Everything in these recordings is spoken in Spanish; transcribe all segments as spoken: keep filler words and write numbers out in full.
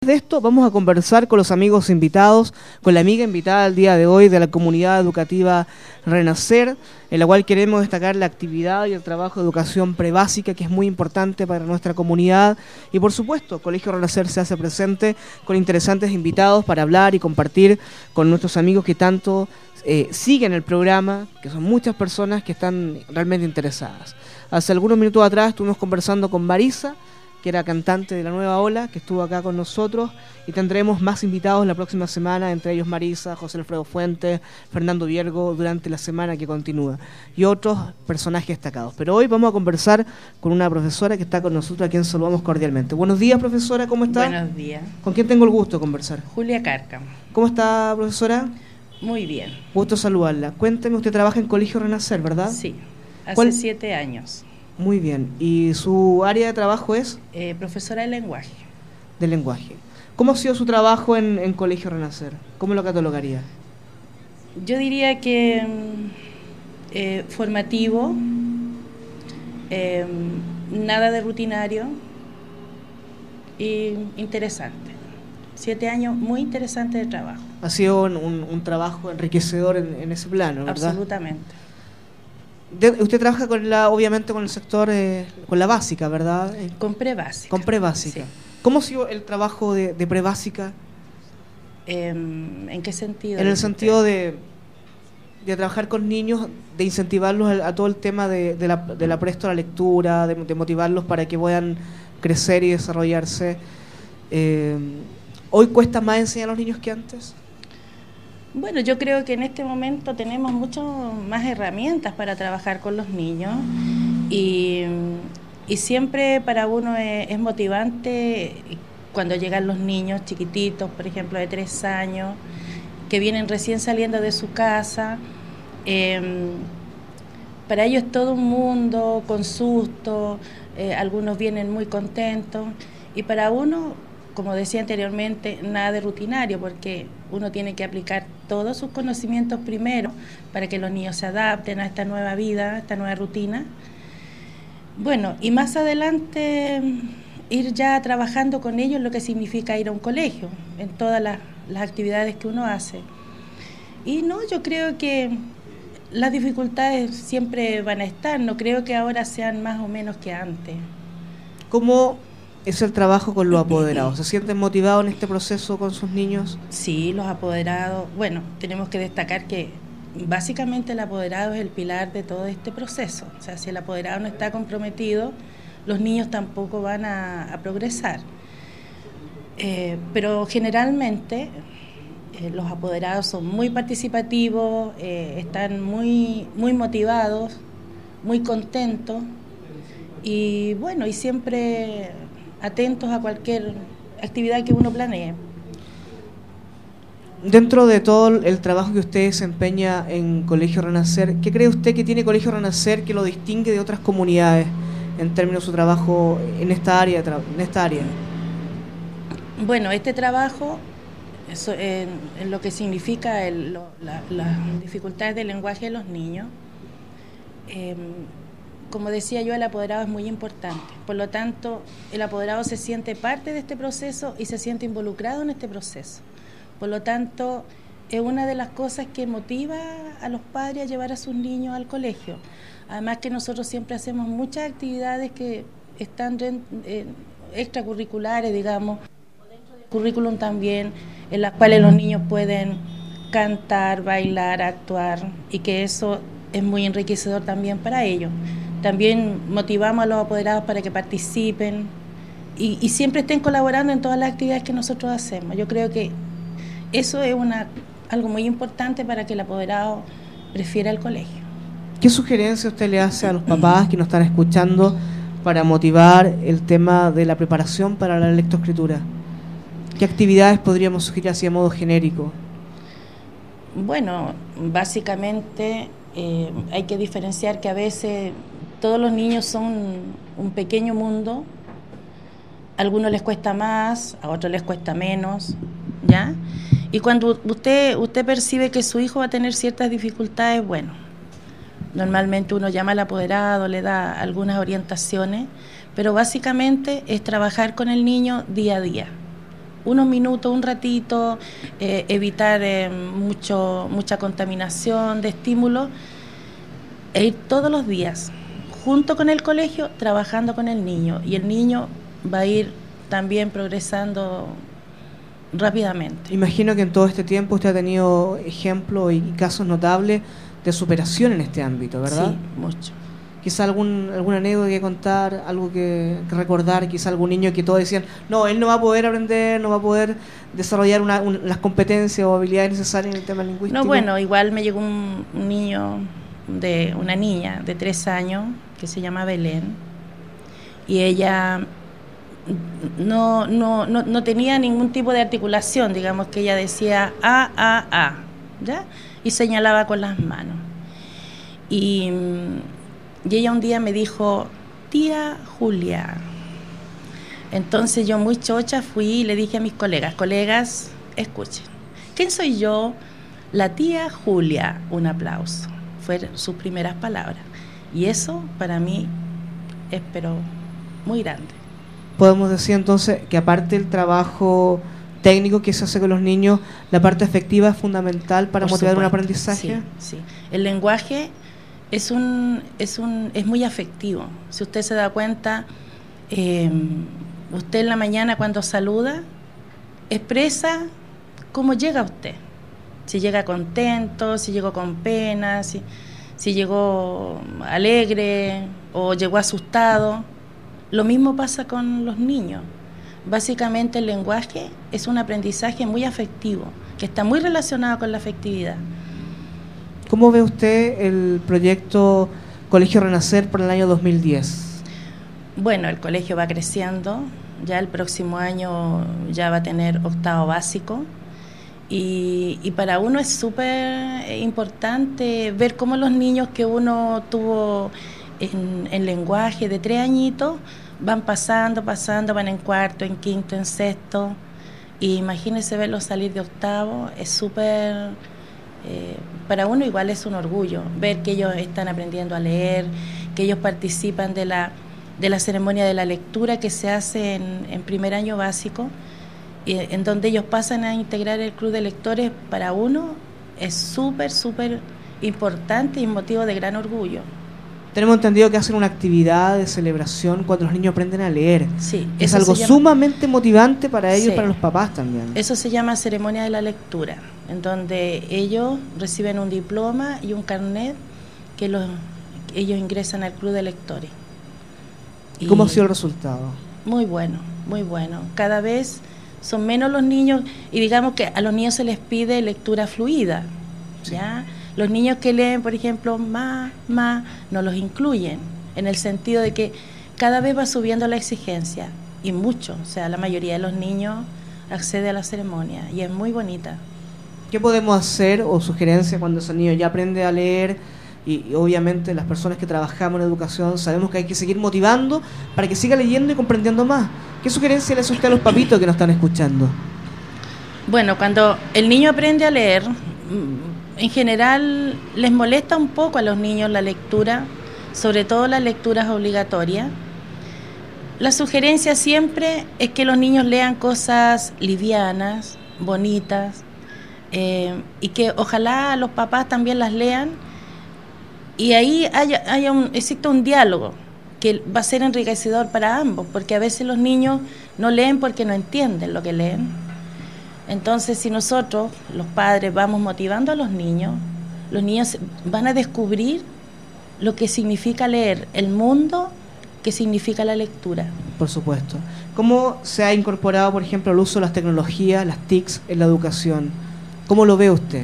De esto vamos a conversar con los amigos invitados, con la amiga invitada al día de hoy de la comunidad educativa Renacer, en la cual queremos destacar la actividad y el trabajo de educación prebásica, que es muy importante para nuestra comunidad. Y por supuesto, Colegio Renacer se hace presente con interesantes invitados para hablar y compartir con nuestros amigos que tanto eh, siguen el programa, que son muchas personas que están realmente interesadas. Hace algunos minutos atrás estuvimos conversando con Marisa, que era cantante de La Nueva Ola, que estuvo acá con nosotros, y tendremos más invitados la próxima semana, entre ellos Marisa, José Alfredo Fuentes, Fernando Viergo, durante la semana que continúa, y otros personajes destacados. Pero hoy vamos a conversar con una profesora que está con nosotros, a quien saludamos cordialmente. Buenos días, profesora, ¿cómo está? Buenos días. ¿Con quién tengo el gusto de conversar? Julia Cárcamo. ¿Cómo está, profesora? Muy bien. Gusto saludarla. Cuénteme, usted trabaja en Colegio Renacer, ¿verdad? Sí, hace ¿Cuál? siete años. Muy bien. ¿Y su área de trabajo es? Eh, profesora de lenguaje. De lenguaje. ¿Cómo ha sido su trabajo en, en Colegio Renacer? ¿Cómo lo catalogaría? Yo diría que eh, formativo, eh, nada de rutinario y interesante. Siete años muy interesante de trabajo. Ha sido un, un, un trabajo enriquecedor en, en ese plano, ¿verdad? Absolutamente. De, usted trabaja con la, obviamente con el sector, eh, con la básica, ¿verdad? Con prebásica. Con prebásica. Sí. ¿Cómo ha sido el trabajo de, de prebásica? Eh, ¿En qué sentido? En el sentido de, de trabajar con niños, de incentivarlos a, a todo el tema de, de, la, de la presto a la lectura, de, de motivarlos para que puedan crecer y desarrollarse. Eh, ¿Hoy cuesta más enseñar a los niños que antes? Bueno, yo creo que en este momento tenemos muchas más herramientas para trabajar con los niños y, y siempre para uno es, es motivante cuando llegan los niños chiquititos, por ejemplo de tres años, que vienen recién saliendo de su casa. Eh, para ellos es todo un mundo con susto, eh, algunos vienen muy contentos y para uno, como decía anteriormente, nada de rutinario, porque uno tiene que aplicar todos sus conocimientos primero para que los niños se adapten a esta nueva vida, a esta nueva rutina. Bueno, y más adelante ir ya trabajando con ellos lo que significa ir a un colegio, en todas las, las actividades que uno hace. Y no, yo creo que las dificultades siempre van a estar, no creo que ahora sean más o menos que antes. ¿Cómo es el trabajo con los apoderados? ¿Se sienten motivados en este proceso con sus niños? Sí, los apoderados, bueno, tenemos que destacar que básicamente el apoderado es el pilar de todo este proceso. O sea, si el apoderado no está comprometido, los niños tampoco van a, a progresar. Eh, pero generalmente eh, los apoderados son muy participativos, eh, están muy, muy motivados, muy contentos y bueno, y siempre atentos a cualquier actividad que uno planee. Dentro de todo el trabajo que usted desempeña en Colegio Renacer, ¿qué cree usted que tiene Colegio Renacer que lo distingue de otras comunidades en términos de su trabajo en esta área? En esta área? Bueno, este trabajo, eso, en, en lo que significa el, lo, la, las dificultades del lenguaje de los niños, eh, como decía yo, el apoderado es muy importante. Por lo tanto, el apoderado se siente parte de este proceso y se siente involucrado en este proceso. Por lo tanto, es una de las cosas que motiva a los padres a llevar a sus niños al colegio. Además que nosotros siempre hacemos muchas actividades que están eh, extracurriculares, digamos, dentro del currículum también, en las cuales los niños pueden cantar, bailar, actuar, y que eso es muy enriquecedor también para ellos. También motivamos a los apoderados para que participen y, y siempre estén colaborando en todas las actividades que nosotros hacemos. Yo creo que eso es una, algo muy importante para que el apoderado prefiera el colegio. ¿Qué sugerencia usted le hace a los papás que nos están escuchando para motivar el tema de la preparación para la lectoescritura? ¿Qué actividades podríamos sugerir así a modo genérico? Bueno, básicamente eh, hay que diferenciar que a veces todos los niños son un pequeño mundo, a algunos les cuesta más, a otros les cuesta menos, ¿ya? Y cuando usted, usted percibe que su hijo va a tener ciertas dificultades, bueno, normalmente uno llama al apoderado, le da algunas orientaciones, pero básicamente es trabajar con el niño día a día. unos minutos, un ratito, eh, evitar eh, mucho, mucha contaminación de estímulos, e ir todos los días, junto con el colegio, trabajando con el niño, y el niño va a ir también progresando rápidamente. Imagino que en todo este tiempo usted ha tenido ejemplos y casos notables de superación en este ámbito, ¿verdad? Sí, mucho. Quizá algún, alguna anécdota que contar, algo que, que recordar, quizá algún niño que todos decían, no, él no va a poder aprender, no va a poder desarrollar una, un, las competencias o habilidades necesarias en el tema lingüístico. No, bueno, igual me llegó un, un niño, de una niña de tres años, que se llama Belén, y ella no, no, no, no tenía ningún tipo de articulación, digamos que ella decía A, A, A, ¿ya? Y señalaba con las manos. Y... Y ella un día me dijo, tía Julia. Entonces yo muy chocha fui y le dije a mis colegas, colegas, escuchen, ¿quién soy yo? La tía Julia. Un aplauso. Fueron sus primeras palabras. Y eso para mí es pero muy grande. Podemos decir entonces que aparte del trabajo técnico que se hace con los niños, la parte afectiva es fundamental para Por motivar supuesto, un aprendizaje. Sí, sí. El lenguaje es un es un es muy afectivo. Si usted se da cuenta, eh, usted en la mañana cuando saluda expresa cómo llega usted. Si llega contento, si llegó con pena, si si llegó alegre o llegó asustado. Lo mismo pasa con los niños. Básicamente el lenguaje es un aprendizaje muy afectivo, que está muy relacionado con la afectividad. ¿Cómo ve usted el proyecto Colegio Renacer para el año dos mil diez? Bueno, el colegio va creciendo, ya el próximo año ya va a tener octavo básico y, y para uno es súper importante ver cómo los niños que uno tuvo en, en lenguaje de tres añitos van pasando, pasando, van en cuarto, en quinto, en sexto, y imagínense verlos salir de octavo, es súper... Eh, para uno igual es un orgullo ver que ellos están aprendiendo a leer, que ellos participan de la de la ceremonia de la lectura que se hace en, en primer año básico, y en donde ellos pasan a integrar el club de lectores. Para uno es súper, súper importante y motivo de gran orgullo. Tenemos entendido que hacen una actividad de celebración cuando los niños aprenden a leer. Sí, es algo llama... sumamente motivante para ellos y sí, para los papás también. Eso se llama ceremonia de la lectura, en donde ellos reciben un diploma y un carnet que los, ellos ingresan al club de lectores. ¿Y cómo ha sido el resultado? Muy bueno, muy bueno. Cada vez son menos los niños, y digamos que a los niños se les pide lectura fluida, sí. ¿Ya? Los niños que leen, por ejemplo, ma, ma, no los incluyen, en el sentido de que cada vez va subiendo la exigencia, y mucho, o sea, la mayoría de los niños accede a la ceremonia, y es muy bonita. ¿Qué podemos hacer o sugerencia cuando ese niño ya aprende a leer? Y, y obviamente las personas que trabajamos en educación sabemos que hay que seguir motivando para que siga leyendo y comprendiendo más. ¿Qué sugerencia le hace usted a los papitos que nos están escuchando? Bueno, cuando el niño aprende a leer, en general les molesta un poco a los niños la lectura, sobre todo las lecturas obligatorias. La sugerencia siempre es que los niños lean cosas livianas, bonitas, eh, y que ojalá los papás también las lean, y ahí haya, haya un, existe un diálogo que va a ser enriquecedor para ambos, porque a veces los niños no leen porque no entienden lo que leen. Entonces, si nosotros, los padres, vamos motivando a los niños, los niños van a descubrir lo que significa leer, el mundo que significa la lectura. Por supuesto. ¿Cómo se ha incorporado, por ejemplo, el uso de las tecnologías, las T I Cs, en la educación? ¿Cómo lo ve usted?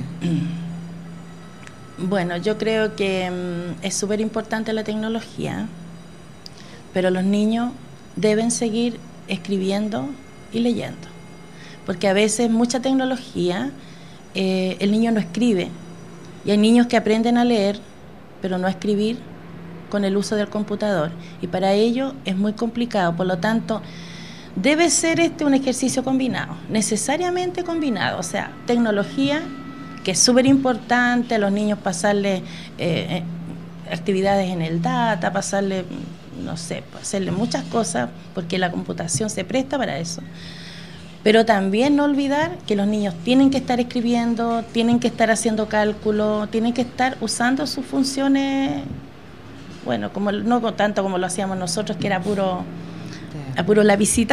Bueno, yo creo que um, es súper importante la tecnología, pero los niños deben seguir escribiendo y leyendo, porque a veces mucha tecnología, eh, el niño no escribe, y hay niños que aprenden a leer, pero no a escribir con el uso del computador, y para ello es muy complicado. Por lo tanto, debe ser este un ejercicio combinado, necesariamente combinado, o sea, tecnología, que es súper importante, a los niños pasarle eh, actividades en el data, pasarle, no sé, hacerle muchas cosas, porque la computación se presta para eso. Pero también no olvidar que los niños tienen que estar escribiendo, tienen que estar haciendo cálculo, tienen que estar usando sus funciones, bueno, como no tanto como lo hacíamos nosotros, que era puro, a puro lapicito,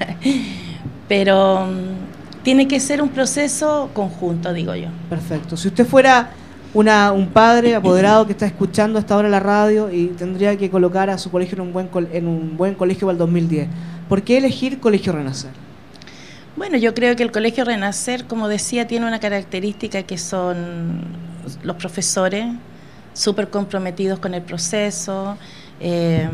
pero um, tiene que ser un proceso conjunto, digo yo. Perfecto. Si usted fuera una un padre apoderado que está escuchando hasta ahora la radio y tendría que colocar a su colegio en un buen en un buen colegio para el dos mil diez, ¿por qué elegir Colegio Renacer? Bueno, yo creo que el Colegio Renacer, como decía, tiene una característica que son los profesores súper comprometidos con el proceso, eh,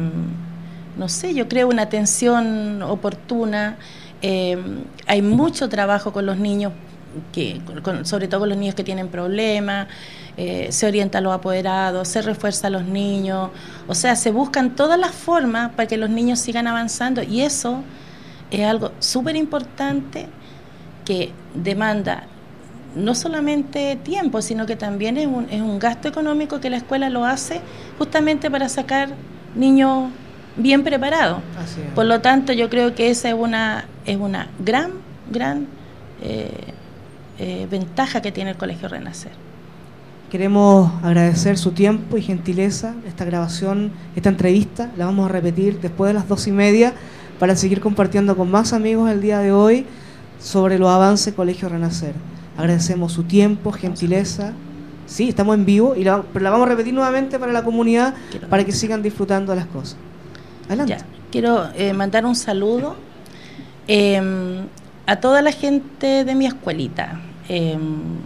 no sé, yo creo una atención oportuna, eh, hay mucho trabajo con los niños, que con, sobre todo con los niños que tienen problemas, eh, se orienta a los apoderados, se refuerza a los niños, o sea, se buscan todas las formas para que los niños sigan avanzando, y eso es algo súper importante que demanda no solamente tiempo, sino que también es un, es un gasto económico que la escuela lo hace justamente para sacar niños bien preparados. Así es. Por lo tanto, yo creo que esa es una, es una gran, gran eh, eh, ventaja que tiene el Colegio Renacer. Queremos agradecer su tiempo y gentileza. Esta grabación, esta entrevista, la vamos a repetir después de las dos y media para seguir compartiendo con más amigos el día de hoy sobre los avances Colegio Renacer. Agradecemos su tiempo, gentileza. Sí, estamos en vivo, y la, pero la vamos a repetir nuevamente para la comunidad, quiero para que sigan disfrutando de las cosas. Adelante. Ya, quiero eh, mandar un saludo eh, a toda la gente de mi escuelita, eh,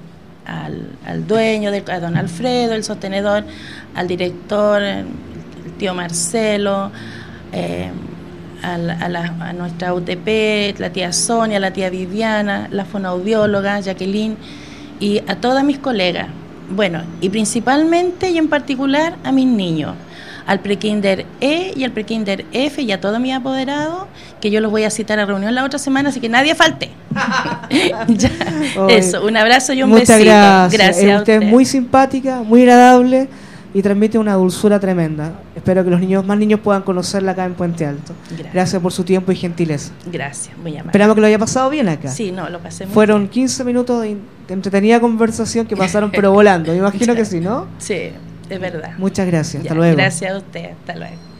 al, al dueño, de, a don Alfredo, el sostenedor, al director, el tío Marcelo, eh, A, la, a, la, a nuestra U T P, la tía Sonia, la tía Viviana, la fonoaudióloga Jacqueline, y a todas mis colegas. Bueno, y principalmente y en particular a mis niños, al prekinder E y al prekinder F y a todos mis apoderados, que yo los voy a citar a reunión la otra semana, así que nadie falte. Ya, eso, un abrazo y un muchas besito. Gracias. Gracias eh, a usted. Usted es muy simpática, muy agradable y transmite una dulzura tremenda. Espero que los niños, más niños puedan conocerla acá en Puente Alto. Gracias, Gracias por su tiempo y gentileza. Gracias, muy amable. Esperamos que lo haya pasado bien acá. Sí, no, lo pasé muy Fueron bien. quince minutos de, de entretenida conversación que pasaron pero volando. Me imagino que sí, ¿no? Sí, es verdad. Muchas gracias. Ya, hasta luego. Gracias a usted. Hasta luego.